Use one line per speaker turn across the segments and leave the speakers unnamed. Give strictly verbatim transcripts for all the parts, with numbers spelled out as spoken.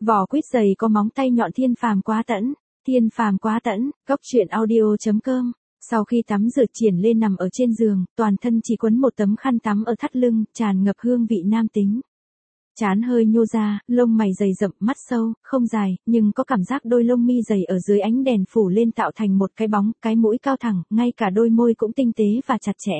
Vỏ quýt dày có móng tay nhọn thiên phàm quá tẫn, thiên phàm quá tẫn, góc truyện audio chấm com. Sau khi tắm rửa Triển Lê nằm ở trên giường, toàn thân chỉ quấn một tấm khăn tắm ở thắt lưng, tràn ngập hương vị nam tính. Trán hơi nhô ra, lông mày dày rậm, mắt sâu, không dài, nhưng có cảm giác đôi lông mi dày ở dưới ánh đèn phủ lên tạo thành một cái bóng, cái mũi cao thẳng, ngay cả đôi môi cũng tinh tế và chặt chẽ.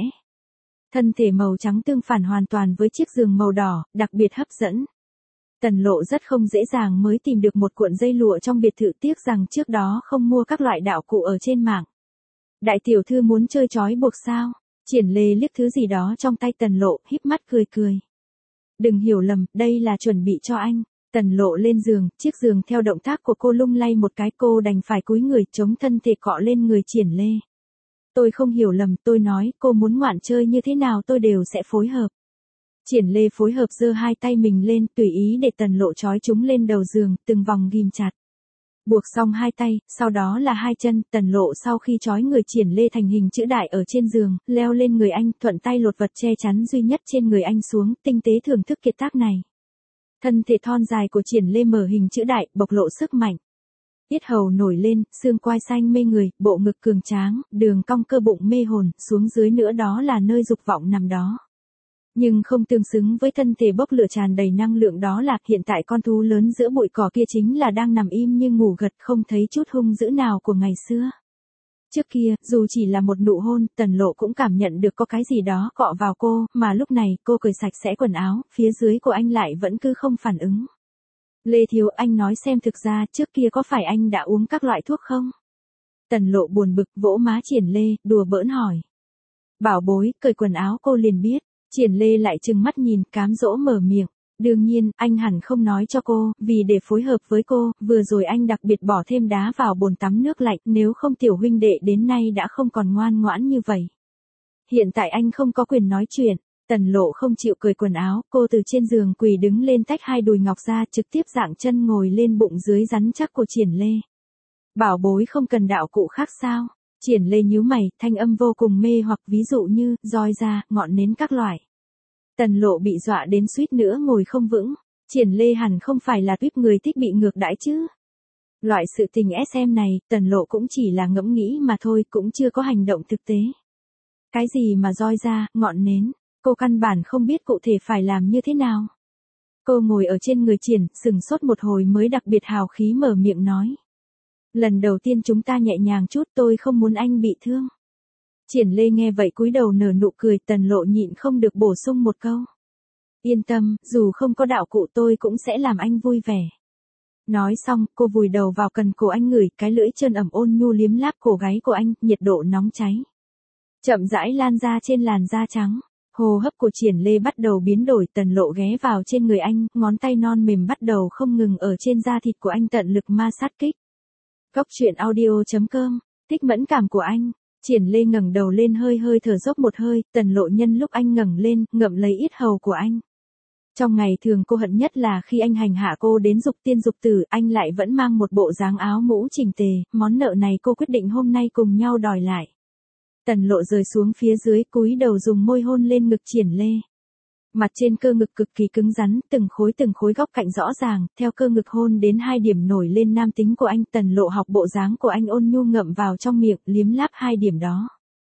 Thân thể màu trắng tương phản hoàn toàn với chiếc giường màu đỏ, đặc biệt hấp dẫn. Tần Lộ rất không dễ dàng mới tìm được một cuộn dây lụa trong biệt thự, tiếc rằng trước đó không mua các loại đạo cụ ở trên mạng. Đại tiểu thư muốn chơi trói buộc sao? Triển Lê liếc thứ gì đó trong tay Tần Lộ, híp mắt cười cười. Đừng hiểu lầm, đây là chuẩn bị cho anh. Tần Lộ lên giường, chiếc giường theo động tác của cô lung lay một cái, cô đành phải cúi người chống thân thể cọ lên người Triển Lê. Tôi không hiểu lầm, tôi nói, cô muốn ngoạn chơi như thế nào tôi đều sẽ phối hợp. Triển Lê phối hợp giơ hai tay mình lên, tùy ý để Tần Lộ trói chúng lên đầu giường, từng vòng ghim chặt. Buộc xong hai tay, sau đó là hai chân, Tần Lộ sau khi trói người Triển Lê thành hình chữ đại ở trên giường, leo lên người anh, thuận tay lột vật che chắn duy nhất trên người anh xuống, tinh tế thưởng thức kiệt tác này. Thân thể thon dài của Triển Lê mở hình chữ đại, bộc lộ sức mạnh. Yết hầu nổi lên, xương quai xanh mê người, bộ ngực cường tráng, đường cong cơ bụng mê hồn, xuống dưới nữa đó là nơi dục vọng nằm đó. Nhưng không tương xứng với thân thể bốc lửa tràn đầy năng lượng đó là hiện tại con thú lớn giữa bụi cỏ kia chính là đang nằm im như ngủ gật, không thấy chút hung dữ nào của ngày xưa. Trước kia, dù chỉ là một nụ hôn, Tần Lộ cũng cảm nhận được có cái gì đó cọ vào cô, mà lúc này cô cởi sạch sẽ quần áo, phía dưới của anh lại vẫn cứ không phản ứng. Lê Thiếu, anh nói xem thực ra trước kia có phải anh đã uống các loại thuốc không? Tần Lộ buồn bực vỗ má Triển Lê, đùa bỡn hỏi. Bảo bối, cởi quần áo cô liền biết. Triển Lê lại trừng mắt nhìn, cám dỗ mở miệng. Đương nhiên, anh hẳn không nói cho cô, vì để phối hợp với cô, vừa rồi anh đặc biệt bỏ thêm đá vào bồn tắm nước lạnh, nếu không tiểu huynh đệ đến nay đã không còn ngoan ngoãn như vậy. Hiện tại anh không có quyền nói chuyện. Tần Lộ không chịu cởi quần áo, cô từ trên giường quỳ đứng lên tách hai đùi ngọc ra, trực tiếp dạng chân ngồi lên bụng dưới rắn chắc của Triển Lê. Bảo bối không cần đạo cụ khác sao? Triển Lê nhíu mày, thanh âm vô cùng mê hoặc, ví dụ như, roi da, ngọn nến các loại. Tần Lộ bị dọa đến suýt nữa ngồi không vững. Triển Lê hẳn không phải là tuyếp người thích bị ngược đãi chứ. Loại sự tình ét em này, Tần Lộ cũng chỉ là ngẫm nghĩ mà thôi, cũng chưa có hành động thực tế. Cái gì mà roi da, ngọn nến, cô căn bản không biết cụ thể phải làm như thế nào. Cô ngồi ở trên người Triển, sừng sốt một hồi mới đặc biệt hào khí mở miệng nói. Lần đầu tiên chúng ta nhẹ nhàng chút, tôi không muốn anh bị thương. Triển Lê nghe vậy cúi đầu nở nụ cười, Tần Lộ nhịn không được bổ sung một câu. Yên tâm, dù không có đạo cụ tôi cũng sẽ làm anh vui vẻ. Nói xong, cô vùi đầu vào cần cổ anh, ngửi cái lưỡi trơn ẩm ôn nhu liếm láp cổ gáy của anh, nhiệt độ nóng cháy. Chậm rãi lan ra trên làn da trắng. Hô hấp của Triển Lê bắt đầu biến đổi, Tần Lộ ghé vào trên người anh, ngón tay non mềm bắt đầu không ngừng ở trên da thịt của anh tận lực ma sát kích. Góc truyện audio chấm com, thích mẫn cảm của anh. Triển Lê ngẩng đầu lên hơi hơi thở dốc một hơi, Tần Lộ nhân lúc anh ngẩng lên, ngậm lấy yết hầu của anh. Trong ngày thường cô hận nhất là khi anh hành hạ cô đến dục tiên dục tử, anh lại vẫn mang một bộ dáng áo mũ chỉnh tề, món nợ này cô quyết định hôm nay cùng nhau đòi lại. Tần Lộ rời xuống phía dưới, cúi đầu dùng môi hôn lên ngực Triển Lê. Mặt trên cơ ngực cực kỳ cứng rắn, từng khối từng khối góc cạnh rõ ràng, theo cơ ngực hôn đến hai điểm nổi lên nam tính của anh, Tần Lộ học bộ dáng của anh ôn nhu ngậm vào trong miệng, liếm láp hai điểm đó.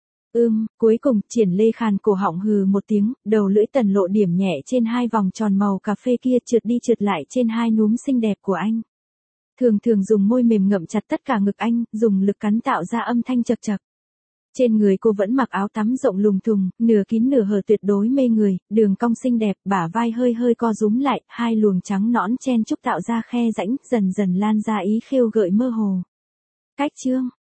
Ưm, cuối cùng, Triển Lê khàn cổ họng hừ một tiếng, đầu lưỡi Tần Lộ điểm nhẹ trên hai vòng tròn màu cà phê kia, trượt đi trượt lại trên hai núm xinh đẹp của anh. Thường thường dùng môi mềm ngậm chặt tất cả ngực anh, dùng lực cắn tạo ra âm thanh chật chật. Trên người cô vẫn mặc áo tắm rộng lùng thùng, nửa kín nửa hở tuyệt đối mê người, đường cong xinh đẹp, bả vai hơi hơi co rúm lại, hai luồng trắng nõn chen chúc tạo ra khe rãnh, dần dần lan ra ý khiêu gợi mơ hồ. Cách chương